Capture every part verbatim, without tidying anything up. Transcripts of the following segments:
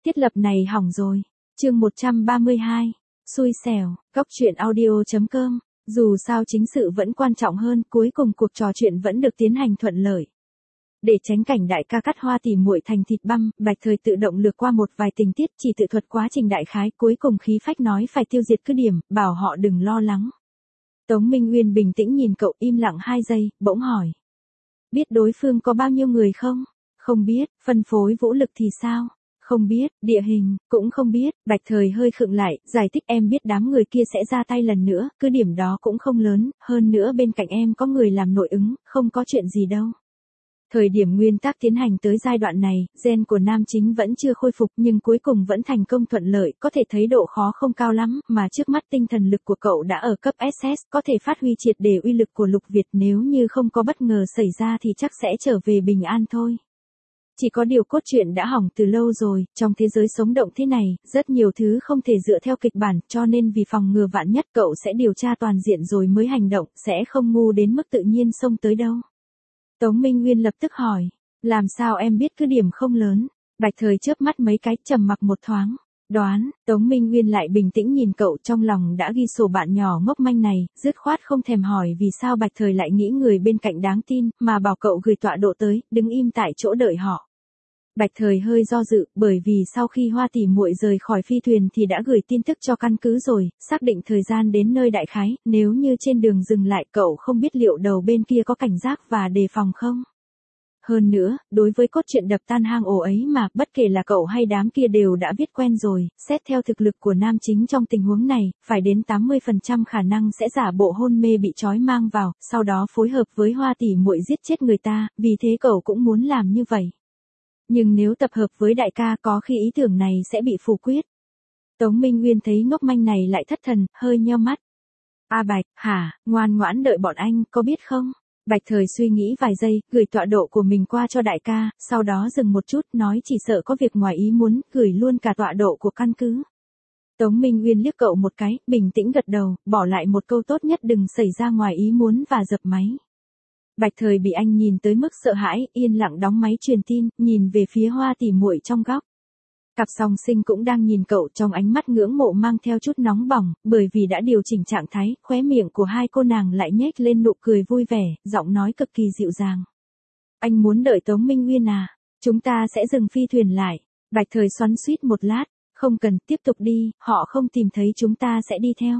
Thiết lập này hỏng rồi. Chương một trăm ba mươi hai. Xui xẻo, góc truyện audio chấm com. Dù sao chính sự vẫn quan trọng hơn, cuối cùng cuộc trò chuyện vẫn được tiến hành thuận lợi. Để tránh cảnh đại ca cắt hoa tỉ muội thành thịt băm, Bạch Thời tự động lược qua một vài tình tiết, chỉ tự thuật quá trình đại khái, cuối cùng khí phách nói phải tiêu diệt cứ điểm, bảo họ đừng lo lắng. Tống Minh Uyên bình tĩnh nhìn cậu, im lặng hai giây, bỗng hỏi. Biết đối phương có bao nhiêu người không? Không biết. Phân phối vũ lực thì sao? Không biết. Địa hình, cũng không biết. Bạch Thời hơi khựng lại, giải thích em biết đám người kia sẽ ra tay lần nữa, cứ điểm đó cũng không lớn, hơn nữa bên cạnh em có người làm nội ứng, không có chuyện gì đâu. Thời điểm nguyên tắc tiến hành tới giai đoạn này, gen của nam chính vẫn chưa khôi phục nhưng cuối cùng vẫn thành công thuận lợi, có thể thấy độ khó không cao lắm, mà trước mắt tinh thần lực của cậu đã ở cấp ét ét, có thể phát huy triệt để uy lực của Lục Việt, nếu như không có bất ngờ xảy ra thì chắc sẽ trở về bình an thôi. Chỉ có điều cốt truyện đã hỏng từ lâu rồi, trong thế giới sống động thế này, rất nhiều thứ không thể dựa theo kịch bản, cho nên vì phòng ngừa vạn nhất cậu sẽ điều tra toàn diện rồi mới hành động, sẽ không ngu đến mức tự nhiên xông tới đâu. Tống Minh Nguyên lập tức hỏi, làm sao em biết cứ điểm không lớn? Bạch Thời chớp mắt mấy cái, trầm mặc một thoáng. Đoán. Tống Minh Nguyên lại bình tĩnh nhìn cậu, trong lòng đã ghi sổ bạn nhỏ ngốc manh này, dứt khoát không thèm hỏi vì sao Bạch Thời lại nghĩ người bên cạnh đáng tin, mà bảo cậu gửi tọa độ tới, đứng im tại chỗ đợi họ. Bạch Thời hơi do dự, bởi vì sau khi Hoa tỉ muội rời khỏi phi thuyền thì đã gửi tin tức cho căn cứ rồi, xác định thời gian đến nơi đại khái, nếu như trên đường dừng lại cậu không biết liệu đầu bên kia có cảnh giác và đề phòng không. Hơn nữa, đối với cốt truyện đập tan hang ổ ấy mà, bất kể là cậu hay đám kia đều đã viết quen rồi, xét theo thực lực của nam chính trong tình huống này, phải đến tám mươi phần trăm khả năng sẽ giả bộ hôn mê bị trói mang vào, sau đó phối hợp với Hoa tỉ muội giết chết người ta, vì thế cậu cũng muốn làm như vậy. Nhưng nếu tập hợp với đại ca có khi ý tưởng này sẽ bị phủ quyết. Tống Minh Nguyên thấy ngốc manh này lại thất thần, hơi nheo mắt. A Bạch, hả, ngoan ngoãn đợi bọn anh, có biết không? Bạch Thời suy nghĩ vài giây, gửi tọa độ của mình qua cho đại ca, sau đó dừng một chút, nói chỉ sợ có việc ngoài ý muốn, gửi luôn cả tọa độ của căn cứ. Tống Minh Nguyên liếc cậu một cái, bình tĩnh gật đầu, bỏ lại một câu tốt nhất đừng xảy ra ngoài ý muốn và dập máy. Bạch Thời bị anh nhìn tới mức sợ hãi, yên lặng đóng máy truyền tin, nhìn về phía Hoa tỉ muội trong góc. Cặp song sinh cũng đang nhìn cậu, trong ánh mắt ngưỡng mộ mang theo chút nóng bỏng, bởi vì đã điều chỉnh trạng thái, khóe miệng của hai cô nàng lại nhếch lên nụ cười vui vẻ, giọng nói cực kỳ dịu dàng. Anh muốn đợi Tống Minh Nguyên à? Chúng ta sẽ dừng phi thuyền lại. Bạch Thời xoắn xuýt một lát, không cần, tiếp tục đi, họ không tìm thấy chúng ta sẽ đi theo.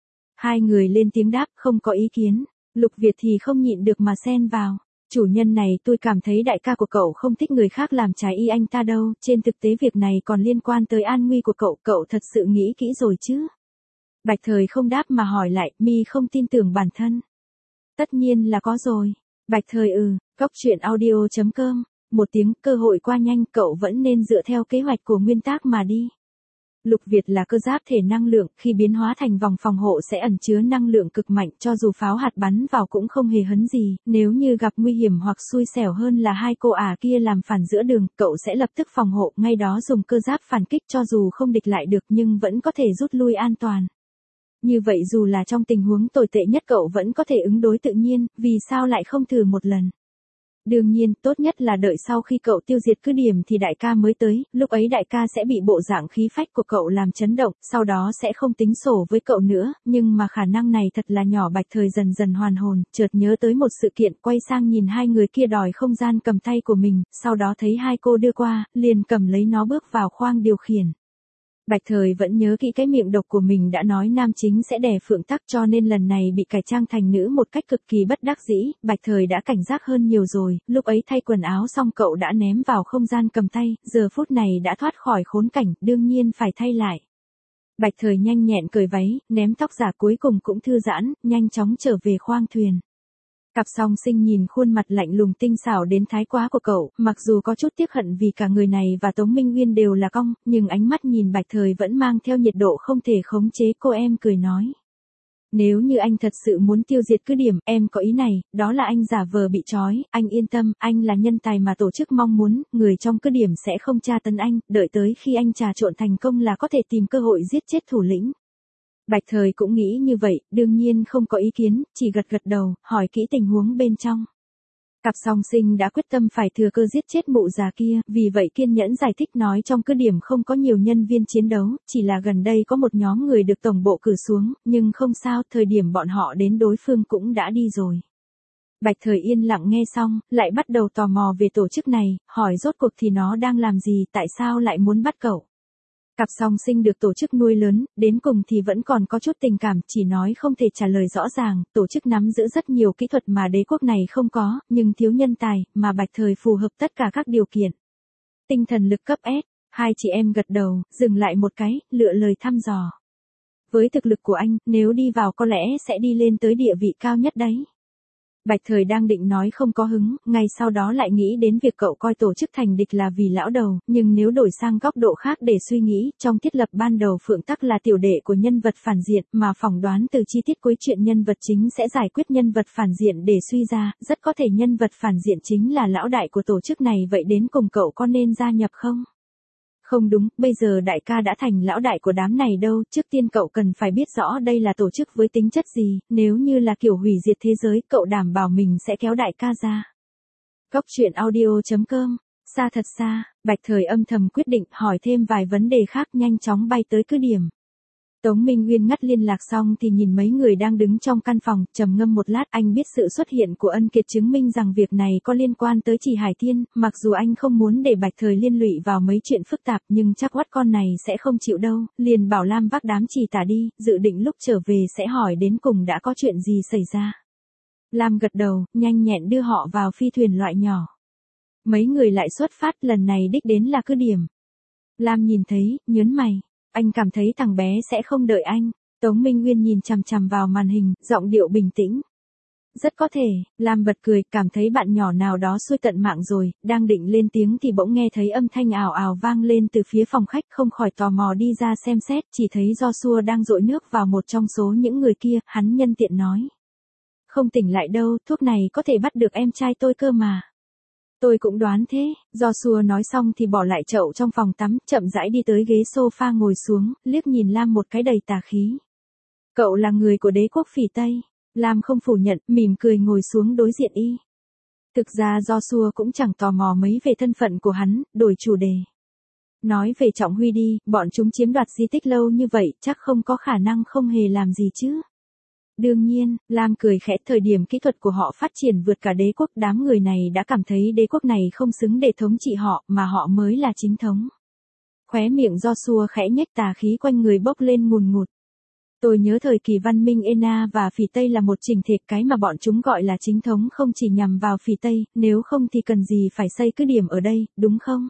Hai người lên tiếng đáp, không có ý kiến. Lục Việt thì không nhịn được mà xen vào. Chủ nhân này, tôi cảm thấy đại ca của cậu không thích người khác làm trái ý anh ta đâu, trên thực tế việc này còn liên quan tới an nguy của cậu, cậu thật sự nghĩ kỹ rồi chứ? Bạch Thời không đáp mà hỏi lại, mi không tin tưởng bản thân. Tất nhiên là có rồi. Bạch Thời ừ, góc truyện audio chấm com. Một tiếng, cơ hội qua nhanh, cậu vẫn nên dựa theo kế hoạch của nguyên tác mà đi. Lục Việt là cơ giáp thể năng lượng, khi biến hóa thành vòng phòng hộ sẽ ẩn chứa năng lượng cực mạnh, cho dù pháo hạt bắn vào cũng không hề hấn gì, nếu như gặp nguy hiểm hoặc xui xẻo hơn là hai cô ả kia làm phản giữa đường, cậu sẽ lập tức phòng hộ, ngay đó dùng cơ giáp phản kích cho dù không địch lại được nhưng vẫn có thể rút lui an toàn. Như vậy dù là trong tình huống tồi tệ nhất cậu vẫn có thể ứng đối tự nhiên, vì sao lại không thử một lần? Đương nhiên, tốt nhất là đợi sau khi cậu tiêu diệt cứ điểm thì đại ca mới tới, lúc ấy đại ca sẽ bị bộ dạng khí phách của cậu làm chấn động, sau đó sẽ không tính sổ với cậu nữa, nhưng mà khả năng này thật là nhỏ. Bạch Thời dần dần hoàn hồn, chợt nhớ tới một sự kiện, quay sang nhìn hai người kia đòi không gian cầm tay của mình, sau đó thấy hai cô đưa qua, liền cầm lấy nó bước vào khoang điều khiển. Bạch Thời vẫn nhớ kỹ cái miệng độc của mình đã nói nam chính sẽ đè Phượng Tắc, cho nên lần này bị cải trang thành nữ một cách cực kỳ bất đắc dĩ, Bạch Thời đã cảnh giác hơn nhiều rồi, lúc ấy thay quần áo xong cậu đã ném vào không gian cầm tay, giờ phút này đã thoát khỏi khốn cảnh, đương nhiên phải thay lại. Bạch Thời nhanh nhẹn cởi váy, ném tóc giả, cuối cùng cũng thư giãn, nhanh chóng trở về khoang thuyền. Cặp song sinh nhìn khuôn mặt lạnh lùng tinh xảo đến thái quá của cậu, mặc dù có chút tiếc hận vì cả người này và Tống Minh Nguyên đều là cong, nhưng ánh mắt nhìn Bạch Thời vẫn mang theo nhiệt độ không thể khống chế. Cô em cười nói. Nếu như anh thật sự muốn tiêu diệt cứ điểm, em có ý này, đó là anh giả vờ bị trói, anh yên tâm, anh là nhân tài mà tổ chức mong muốn, người trong cứ điểm sẽ không tra tấn anh, đợi tới khi anh trà trộn thành công là có thể tìm cơ hội giết chết thủ lĩnh. Bạch Thời cũng nghĩ như vậy, đương nhiên không có ý kiến, chỉ gật gật đầu, hỏi kỹ tình huống bên trong. Cặp song sinh đã quyết tâm phải thừa cơ giết chết mụ già kia, vì vậy kiên nhẫn giải thích nói trong cứ điểm không có nhiều nhân viên chiến đấu, chỉ là gần đây có một nhóm người được tổng bộ cử xuống, nhưng không sao, thời điểm bọn họ đến đối phương cũng đã đi rồi. Bạch Thời yên lặng nghe xong, lại bắt đầu tò mò về tổ chức này, hỏi rốt cuộc thì nó đang làm gì, tại sao lại muốn bắt cậu. Cặp song sinh được tổ chức nuôi lớn, đến cùng thì vẫn còn có chút tình cảm, chỉ nói không thể trả lời rõ ràng, tổ chức nắm giữ rất nhiều kỹ thuật mà đế quốc này không có, nhưng thiếu nhân tài, mà Bạch Thời phù hợp tất cả các điều kiện. Tinh thần lực cấp S, hai chị em gật đầu, dừng lại một cái, lựa lời thăm dò. Với thực lực của anh, nếu đi vào có lẽ sẽ đi lên tới địa vị cao nhất đấy. Bạch Thời đang định nói không có hứng, ngay sau đó lại nghĩ đến việc cậu coi tổ chức thành địch là vì lão đầu, nhưng nếu đổi sang góc độ khác để suy nghĩ, trong thiết lập ban đầu Phượng Tắc là tiểu đệ của nhân vật phản diện, mà phỏng đoán từ chi tiết cuối chuyện nhân vật chính sẽ giải quyết nhân vật phản diện để suy ra, rất có thể nhân vật phản diện chính là lão đại của tổ chức này, vậy đến cùng cậu có nên gia nhập không? Không đúng, bây giờ đại ca đã thành lão đại của đám này đâu, trước tiên cậu cần phải biết rõ đây là tổ chức với tính chất gì, nếu như là kiểu hủy diệt thế giới, cậu đảm bảo mình sẽ kéo đại ca ra. Góc truyện audio chấm com, xa thật xa, Bạch Thời âm thầm quyết định hỏi thêm vài vấn đề khác, nhanh chóng bay tới cứ điểm. Tống Minh Nguyên ngắt liên lạc xong thì nhìn mấy người đang đứng trong căn phòng, trầm ngâm một lát, anh biết sự xuất hiện của Ân Kiệt chứng minh rằng việc này có liên quan tới Chỉ Hải Thiên, mặc dù anh không muốn để Bạch Thời liên lụy vào mấy chuyện phức tạp nhưng chắc oắt con này sẽ không chịu đâu, liền bảo Lam vác đám Chỉ Tả đi, dự định lúc trở về sẽ hỏi đến cùng đã có chuyện gì xảy ra. Lam gật đầu, nhanh nhẹn đưa họ vào phi thuyền loại nhỏ. Mấy người lại xuất phát, lần này đích đến là cứ điểm. Lam nhìn thấy, nhớn mày. Anh cảm thấy thằng bé sẽ không đợi anh. Tống Minh Nguyên nhìn chằm chằm vào màn hình, giọng điệu bình tĩnh. Rất có thể, Lam bật cười, cảm thấy bạn nhỏ nào đó xui tận mạng rồi, đang định lên tiếng thì bỗng nghe thấy âm thanh ào ào vang lên từ phía phòng khách, không khỏi tò mò đi ra xem xét, chỉ thấy Joshua đang dội nước vào một trong số những người kia, hắn nhân tiện nói. Không tỉnh lại đâu, thuốc này có thể bắt được em trai tôi cơ mà. Tôi cũng đoán thế, Joshua nói xong thì bỏ lại chậu trong phòng tắm, chậm rãi đi tới ghế sofa ngồi xuống, liếc nhìn Lam một cái đầy tà khí. Cậu là người của đế quốc Phỉ Tây. Lam không phủ nhận, mỉm cười ngồi xuống đối diện y. Thực ra Joshua cũng chẳng tò mò mấy về thân phận của hắn, đổi chủ đề. Nói về Trọng Huy đi, bọn chúng chiếm đoạt di tích lâu như vậy, chắc không có khả năng không hề làm gì chứ. Đương nhiên, Lam cười khẽ, thời điểm kỹ thuật của họ phát triển vượt cả đế quốc, đám người này đã cảm thấy đế quốc này không xứng để thống trị họ, mà họ mới là chính thống. Khóe miệng Joshua khẽ nhếch, tà khí quanh người bốc lên ngùn ngụt. Tôi nhớ thời kỳ văn minh Ena và Phỉ Tây là một chỉnh thể, cái mà bọn chúng gọi là chính thống không chỉ nhằm vào Phỉ Tây, nếu không thì cần gì phải xây cứ điểm ở đây, đúng không?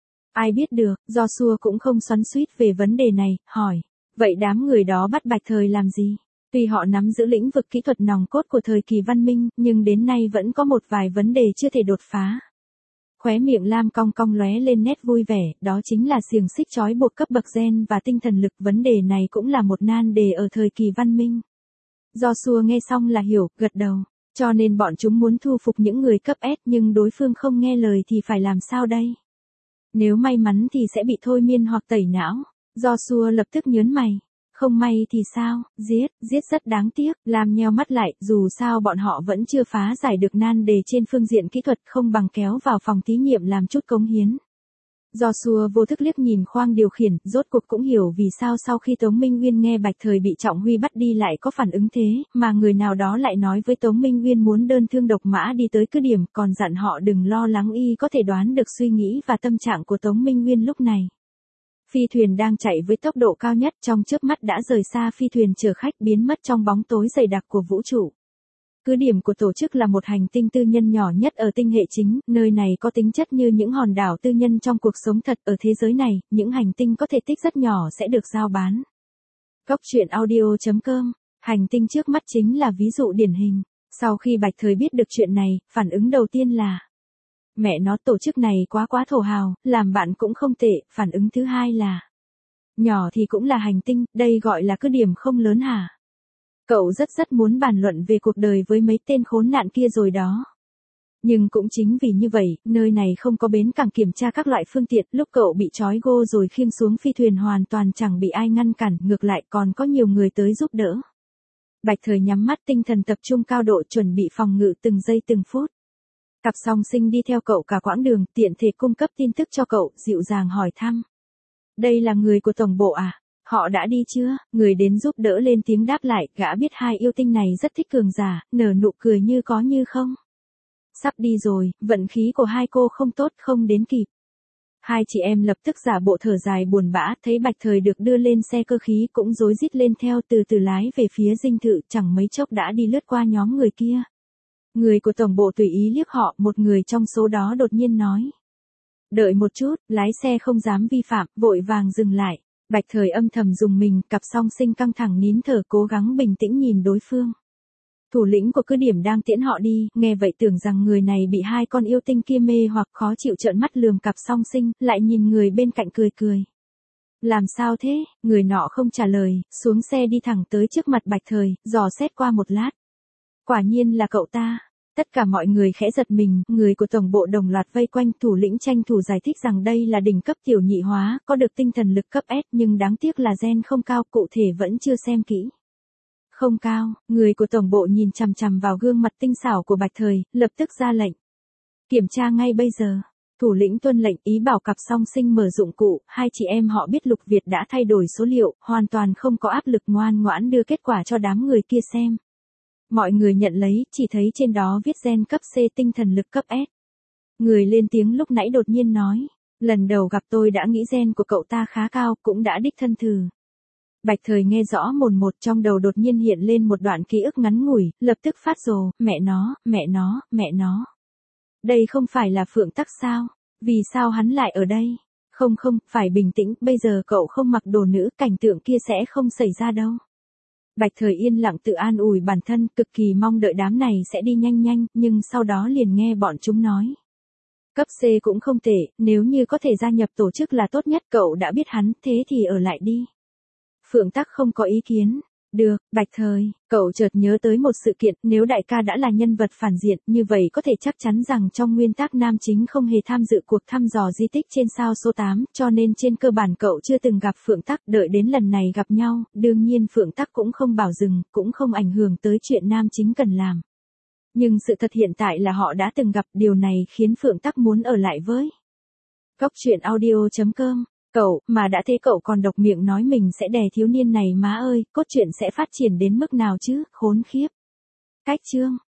Ai biết được, Joshua cũng không xoắn xuýt về vấn đề này, hỏi. Vậy đám người đó bắt Bạch Thời làm gì? Tuy họ nắm giữ lĩnh vực kỹ thuật nòng cốt của thời kỳ văn minh, nhưng đến nay vẫn có một vài vấn đề chưa thể đột phá. Khóe miệng Lam cong cong lóe lên nét vui vẻ, đó chính là xiềng xích trói buộc cấp bậc gen và tinh thần lực, vấn đề này cũng là một nan đề ở thời kỳ văn minh. Joshua nghe xong là hiểu, gật đầu, cho nên bọn chúng muốn thu phục những người cấp S, nhưng đối phương không nghe lời thì phải làm sao đây? Nếu may mắn thì sẽ bị thôi miên hoặc tẩy não. Joshua lập tức nhớn mày. Không may thì sao, giết, giết rất đáng tiếc, Lam nheo mắt lại, dù sao bọn họ vẫn chưa phá giải được nan đề trên phương diện kỹ thuật, không bằng kéo vào phòng thí nghiệm làm chút cống hiến. Joshua vô thức liếc nhìn khoang điều khiển, rốt cuộc cũng hiểu vì sao sau khi Tống Minh Nguyên nghe Bạch Thời bị Trọng Huy bắt đi lại có phản ứng thế, mà người nào đó lại nói với Tống Minh Nguyên muốn đơn thương độc mã đi tới cứ điểm, còn dặn họ đừng lo lắng, y có thể đoán được suy nghĩ và tâm trạng của Tống Minh Nguyên lúc này. Phi thuyền đang chạy với tốc độ cao nhất, trong chớp mắt đã rời xa phi thuyền chở khách, biến mất trong bóng tối dày đặc của vũ trụ. Cứ điểm của tổ chức là một hành tinh tư nhân nhỏ nhất ở tinh hệ chính, nơi này có tính chất như những hòn đảo tư nhân trong cuộc sống thật. Ở thế giới này, những hành tinh có thể tích rất nhỏ sẽ được giao bán. Góc truyện audio chấm com, hành tinh trước mắt chính là ví dụ điển hình. Sau khi Bạch Thời biết được chuyện này, phản ứng đầu tiên là mẹ nó, tổ chức này quá quá thổ hào, làm bạn cũng không tệ. Phản ứng thứ hai là nhỏ thì cũng là hành tinh, đây gọi là cứ điểm không lớn hả? Cậu rất rất muốn bàn luận về cuộc đời với mấy tên khốn nạn kia rồi đó. Nhưng cũng chính vì như vậy, nơi này không có bến cảng kiểm tra các loại phương tiện, lúc cậu bị trói gô rồi khiêng xuống phi thuyền hoàn toàn chẳng bị ai ngăn cản, ngược lại còn có nhiều người tới giúp đỡ. Bạch Thời nhắm mắt, tinh thần tập trung cao độ, chuẩn bị phòng ngự từng giây từng phút. Cặp song sinh đi theo cậu cả quãng đường, tiện thể cung cấp tin tức cho cậu, dịu dàng hỏi thăm. Đây là người của tổng bộ à? Họ đã đi chưa? Người đến giúp đỡ lên tiếng đáp lại, gã biết hai yêu tinh này rất thích cường giả, nở nụ cười như có như không. Sắp đi rồi, vận khí của hai cô không tốt, không đến kịp. Hai chị em lập tức giả bộ thở dài buồn bã, thấy Bạch Thời được đưa lên xe cơ khí cũng rối rít lên theo, từ từ lái về phía dinh thự, chẳng mấy chốc đã đi lướt qua nhóm người kia. Người của tổng bộ tùy ý liếc họ, một người trong số đó đột nhiên nói. Đợi một chút, lái xe không dám vi phạm, vội vàng dừng lại. Bạch Thời âm thầm dùng mình, cặp song sinh căng thẳng nín thở cố gắng bình tĩnh nhìn đối phương. Thủ lĩnh của cứ điểm đang tiễn họ đi, nghe vậy tưởng rằng người này bị hai con yêu tinh kia mê hoặc khó chịu trợn mắt lườm cặp song sinh, lại nhìn người bên cạnh cười cười. Làm sao thế? Người nọ không trả lời, xuống xe đi thẳng tới trước mặt Bạch Thời, dò xét qua một lát. Quả nhiên là cậu ta. Tất cả mọi người khẽ giật mình, người của tổng bộ đồng loạt vây quanh, thủ lĩnh tranh thủ giải thích rằng đây là đỉnh cấp tiểu nhị hóa, có được tinh thần lực cấp S nhưng đáng tiếc là gen không cao, cụ thể vẫn chưa xem kỹ. Không cao, người của tổng bộ nhìn chằm chằm vào gương mặt tinh xảo của Bạch Thời, lập tức ra lệnh. Kiểm tra ngay bây giờ. Thủ lĩnh tuân lệnh, ý bảo cặp song sinh mở dụng cụ, hai chị em họ biết Lục Việt đã thay đổi số liệu, hoàn toàn không có áp lực, ngoan ngoãn đưa kết quả cho đám người kia xem. Mọi người nhận lấy, chỉ thấy trên đó viết gen cấp C, tinh thần lực cấp S. Người lên tiếng lúc nãy đột nhiên nói, lần đầu gặp tôi đã nghĩ gen của cậu ta khá cao, cũng đã đích thân thử. Bạch Thời nghe rõ mồn một, trong đầu đột nhiên hiện lên một đoạn ký ức ngắn ngủi, lập tức phát rồ, mẹ nó, mẹ nó, mẹ nó. Đây không phải là Phượng Tắc sao? Vì sao hắn lại ở đây? Không không, phải bình tĩnh, bây giờ cậu không mặc đồ nữ, cảnh tượng kia sẽ không xảy ra đâu. Bạch Thời yên lặng tự an ủi bản thân, cực kỳ mong đợi đám này sẽ đi nhanh nhanh, nhưng sau đó liền nghe bọn chúng nói. Cấp C cũng không tệ, nếu như có thể gia nhập tổ chức là tốt nhất, cậu đã biết hắn, thế thì ở lại đi. Phượng Tắc không có ý kiến. Được, Bạch Thời, cậu chợt nhớ tới một sự kiện, nếu đại ca đã là nhân vật phản diện, như vậy có thể chắc chắn rằng trong nguyên tắc nam chính không hề tham dự cuộc thăm dò di tích trên sao số tám, cho nên trên cơ bản cậu chưa từng gặp Phượng Tắc, đợi đến lần này gặp nhau, đương nhiên Phượng Tắc cũng không bảo dừng, cũng không ảnh hưởng tới chuyện nam chính cần làm. Nhưng sự thật hiện tại là họ đã từng gặp, điều này khiến Phượng Tắc muốn ở lại với. Cốc truyện audio chấm com. Cậu, mà đã thế cậu còn độc miệng nói mình sẽ đè thiếu niên này má ơi, cốt truyện sẽ phát triển đến mức nào chứ, khốn khiếp. Cách chương.